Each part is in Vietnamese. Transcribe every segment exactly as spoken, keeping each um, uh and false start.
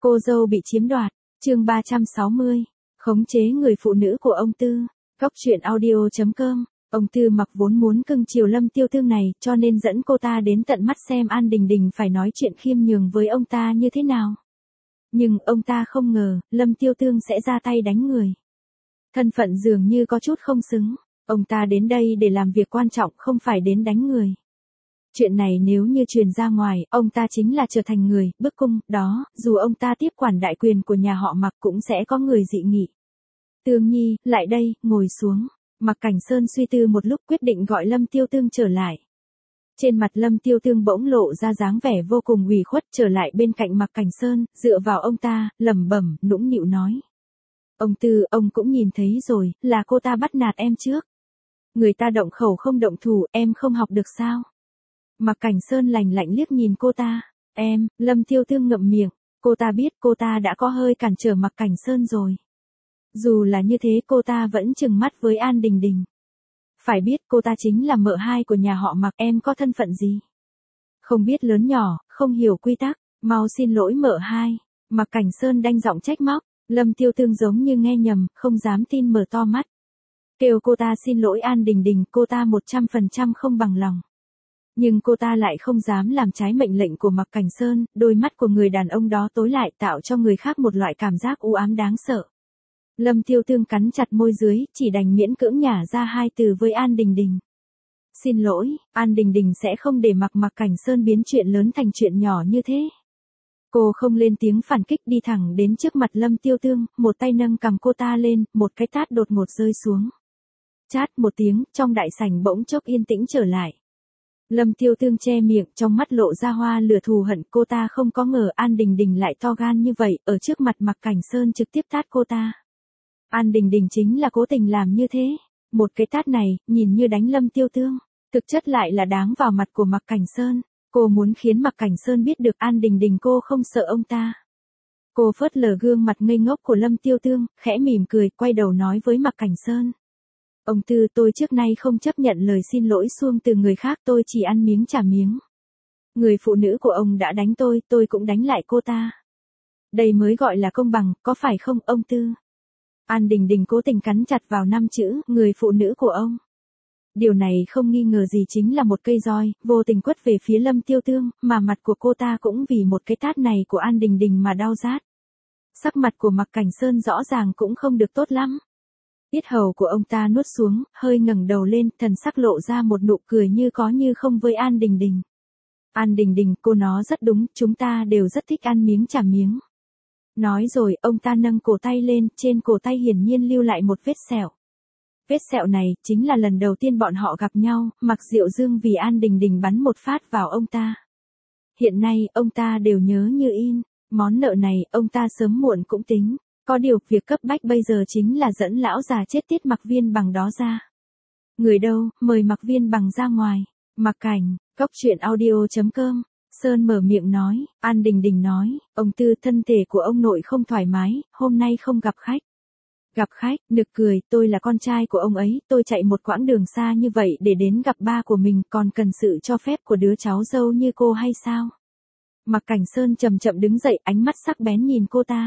Cô dâu bị chiếm đoạt, chương ba trăm sáu mươi, khống chế người phụ nữ của ông Tư, Cóc truyện audio chấm com. Ông Tư mặc vốn muốn cưng chiều Lâm Tiêu Tương này, cho nên dẫn cô ta đến tận mắt xem An Đình Đình phải nói chuyện khiêm nhường với ông ta như thế nào. Nhưng ông ta không ngờ, Lâm Tiêu Tương sẽ ra tay đánh người. Thân phận dường như có chút không xứng, ông ta đến đây để làm việc quan trọng không phải đến đánh người. Chuyện này nếu như truyền ra ngoài, ông ta chính là trở thành người, bức cung, đó, dù ông ta tiếp quản đại quyền của nhà họ Mạc cũng sẽ có người dị nghị. Tương Nhi, lại đây, ngồi xuống. Mạc Cảnh Sơn suy tư một lúc quyết định gọi Lâm Tiêu Tương trở lại. Trên mặt Lâm Tiêu Tương bỗng lộ ra dáng vẻ vô cùng ủy khuất, trở lại bên cạnh Mạc Cảnh Sơn, dựa vào ông ta, lẩm bẩm, nũng nịu nói. Ông Tư, ông cũng nhìn thấy rồi, là cô ta bắt nạt em trước. Người ta động khẩu không động thủ, em không học được sao? Mạc Cảnh Sơn lạnh lạnh liếc nhìn cô ta. Em, Lâm Tiêu Tương ngậm miệng, cô ta biết cô ta đã có hơi cản trở Mạc Cảnh Sơn rồi. Dù là như thế cô ta vẫn trừng mắt với An Đình Đình. Phải biết cô ta chính là mợ hai của nhà họ Mạc, em có thân phận gì? Không biết lớn nhỏ, không hiểu quy tắc, mau xin lỗi mợ hai. Mạc Cảnh Sơn đanh giọng trách móc, Lâm Tiêu Tương giống như nghe nhầm, không dám tin mở to mắt. Kêu cô ta xin lỗi An Đình Đình, cô ta một trăm phần trăm không bằng lòng. Nhưng cô ta lại không dám làm trái mệnh lệnh của Mạc Cảnh Sơn, đôi mắt của người đàn ông đó tối lại tạo cho người khác một loại cảm giác u ám đáng sợ. Lâm Tiêu Tương cắn chặt môi dưới, chỉ đành miễn cưỡng nhả ra hai từ với An Đình Đình. Xin lỗi, An Đình Đình sẽ không để mặc Mạc Cảnh Sơn biến chuyện lớn thành chuyện nhỏ như thế. Cô không lên tiếng phản kích, đi thẳng đến trước mặt Lâm Tiêu Tương, một tay nâng cầm cô ta lên, một cái tát đột ngột rơi xuống. Chát một tiếng, trong đại sảnh bỗng chốc yên tĩnh trở lại. Lâm Tiêu Tương che miệng, trong mắt lộ ra hoa lửa thù hận, cô ta không có ngờ An Đình Đình lại to gan như vậy, ở trước mặt Mạc Cảnh Sơn trực tiếp tát cô ta. An Đình Đình chính là cố tình làm như thế. Một cái tát này, nhìn như đánh Lâm Tiêu Tương, thực chất lại là đáng vào mặt của Mạc Cảnh Sơn. Cô muốn khiến Mạc Cảnh Sơn biết được An Đình Đình cô không sợ ông ta. Cô phớt lờ gương mặt ngây ngốc của Lâm Tiêu Tương, khẽ mỉm cười, quay đầu nói với Mạc Cảnh Sơn. Ông Tư, tôi trước nay không chấp nhận lời xin lỗi xuông từ người khác, tôi chỉ ăn miếng trả miếng. Người phụ nữ của ông đã đánh tôi, tôi cũng đánh lại cô ta. Đây mới gọi là công bằng, có phải không, ông Tư? An Đình Đình cố tình cắn chặt vào năm chữ, người phụ nữ của ông. Điều này không nghi ngờ gì chính là một cây roi, vô tình quất về phía Lâm Tiêu Tương, mà mặt của cô ta cũng vì một cái tát này của An Đình Đình mà đau rát. Sắc mặt của Mạc Cảnh Sơn rõ ràng cũng không được tốt lắm. Yết hầu của ông ta nuốt xuống, hơi ngẩng đầu lên, thần sắc lộ ra một nụ cười như có như không với An Đình Đình. An Đình Đình, cô nó rất đúng, chúng ta đều rất thích ăn miếng trả miếng. Nói rồi, ông ta nâng cổ tay lên, trên cổ tay hiển nhiên lưu lại một vết sẹo. Vết sẹo này, chính là lần đầu tiên bọn họ gặp nhau, Mạc Diệu Dương vì An Đình Đình bắn một phát vào ông ta. Hiện nay, ông ta đều nhớ như in, món nợ này, ông ta sớm muộn cũng tính. Có điều, việc cấp bách bây giờ chính là dẫn lão già chết tiết Mạc Viên Bằng đó ra. Người đâu, mời Mạc Viên Bằng ra ngoài. Mạc Cảnh, Cóc truyện audio chấm com. Sơn mở miệng nói, An Đình Đình nói, ông Tư, thân thể của ông nội không thoải mái, hôm nay không gặp khách. Gặp khách, nực cười, tôi là con trai của ông ấy, tôi chạy một quãng đường xa như vậy để đến gặp ba của mình, còn cần sự cho phép của đứa cháu dâu như cô hay sao? Mạc Cảnh Sơn chậm chậm đứng dậy, ánh mắt sắc bén nhìn cô ta.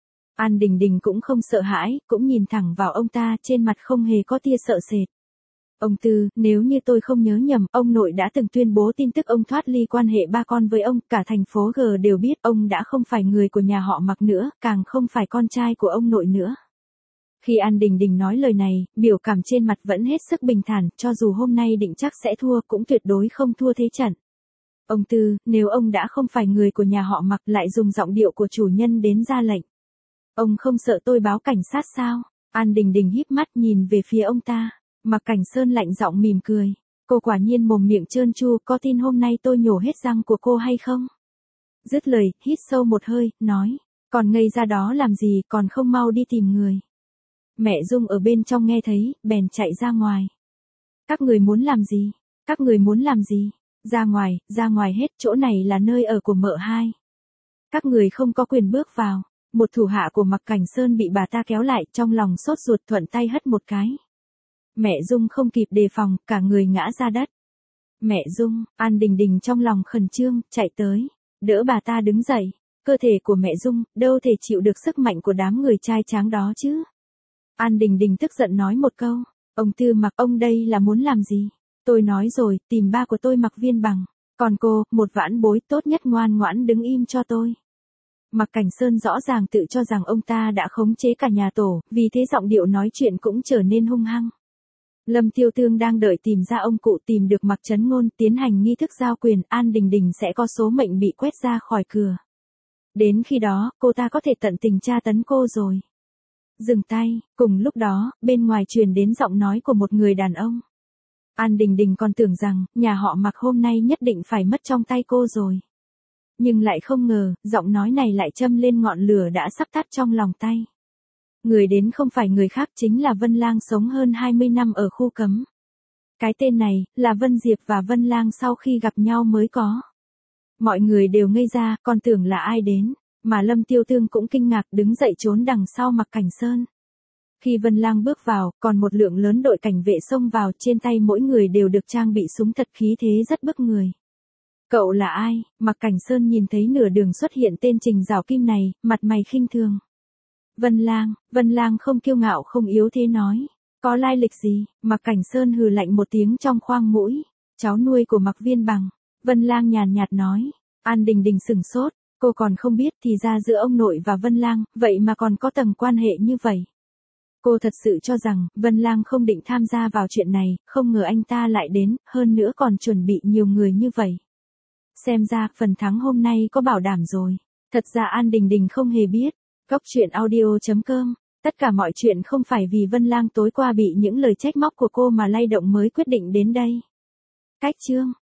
An Đình Đình cũng không sợ hãi, cũng nhìn thẳng vào ông ta, trên mặt không hề có tia sợ sệt. Ông Tư, nếu như tôi không nhớ nhầm, ông nội đã từng tuyên bố tin tức ông thoát ly quan hệ ba con với ông, cả thành phố G đều biết ông đã không phải người của nhà họ Mạc nữa, càng không phải con trai của ông nội nữa. Khi An Đình Đình nói lời này, biểu cảm trên mặt vẫn hết sức bình thản, cho dù hôm nay định chắc sẽ thua cũng tuyệt đối không thua thế trận. Ông Tư, nếu ông đã không phải người của nhà họ Mạc lại dùng giọng điệu của chủ nhân đến ra lệnh. Ông không sợ tôi báo cảnh sát sao? An Đình Đình híp mắt nhìn về phía ông ta. Mạc Cảnh Sơn lạnh giọng mỉm cười. Cô quả nhiên mồm miệng trơn tru, có tin hôm nay tôi nhổ hết răng của cô hay không? Dứt lời, hít sâu một hơi, nói. Còn ngây ra đó làm gì, còn không mau đi tìm người. Mẹ Dung ở bên trong nghe thấy, bèn chạy ra ngoài. Các người muốn làm gì? Các người muốn làm gì? Ra ngoài, ra ngoài hết, chỗ này là nơi ở của mợ hai. Các người không có quyền bước vào. Một thủ hạ của Mạc Cảnh Sơn bị bà ta kéo lại, trong lòng sốt ruột thuận tay hất một cái. Mẹ Dung không kịp đề phòng, cả người ngã ra đất. Mẹ Dung, An Đình Đình trong lòng khẩn trương, chạy tới, đỡ bà ta đứng dậy. cơ thể của mẹ Dung, đâu thể chịu được sức mạnh của đám người trai tráng đó chứ. An Đình Đình tức giận nói một câu, ông Tư Mặc, ông đây là muốn làm gì? Tôi nói rồi, tìm ba của tôi Mặc Viên Bằng, còn cô, một vãn bối, tốt nhất ngoan ngoãn đứng im cho tôi. Mặc Cảnh Sơn rõ ràng tự cho rằng ông ta đã khống chế cả nhà tổ, vì thế giọng điệu nói chuyện cũng trở nên hung hăng. Lâm Tiêu Tương đang đợi tìm ra ông cụ, tìm được Mặc Trấn Ngôn, tiến hành nghi thức giao quyền, An Đình Đình sẽ có số mệnh bị quét ra khỏi cửa. Đến khi đó, cô ta có thể tận tình tra tấn cô rồi. Dừng tay, cùng lúc đó, bên ngoài truyền đến giọng nói của một người đàn ông. An Đình Đình còn tưởng rằng, nhà họ Mặc hôm nay nhất định phải mất trong tay cô rồi. Nhưng lại không ngờ, giọng nói này lại châm lên ngọn lửa đã sắp tắt trong lòng tay. Người đến không phải người khác, chính là Vân Lang sống hơn hai mươi năm ở khu cấm. Cái tên này, là Vân Diệp và Vân Lang sau khi gặp nhau mới có. Mọi người đều ngây ra, còn tưởng là ai đến, mà Lâm Tiêu Tương cũng kinh ngạc đứng dậy trốn đằng sau Mặc Cảnh Sơn. Khi Vân Lang bước vào, còn một lượng lớn đội cảnh vệ xông vào, trên tay mỗi người đều được trang bị súng thật, khí thế rất bức người. Cậu là ai? Mặc Cảnh Sơn nhìn thấy nửa đường xuất hiện tên Trình Giảo Kim này, mặt mày khinh thường. Vân Lang, Vân Lang không kiêu ngạo không yếu thế nói. Có lai lịch gì? Mặc Cảnh Sơn hừ lạnh một tiếng trong khoang mũi. Cháu nuôi của Mặc Viên Bằng. Vân Lang nhàn nhạt nói. An Đình Đình sửng sốt, cô còn không biết thì ra giữa ông nội và Vân Lang, vậy mà còn có tầng quan hệ như vậy. Cô thật sự cho rằng, Vân Lang không định tham gia vào chuyện này, không ngờ anh ta lại đến, hơn nữa còn chuẩn bị nhiều người như vậy. Xem ra, phần thắng hôm nay có bảo đảm rồi. Thật ra An Đình Đình không hề biết. Góc truyện audio chấm com. Tất cả mọi chuyện không phải vì Vân Lang tối qua bị những lời trách móc của cô mà lay động mới quyết định đến đây. Cách chương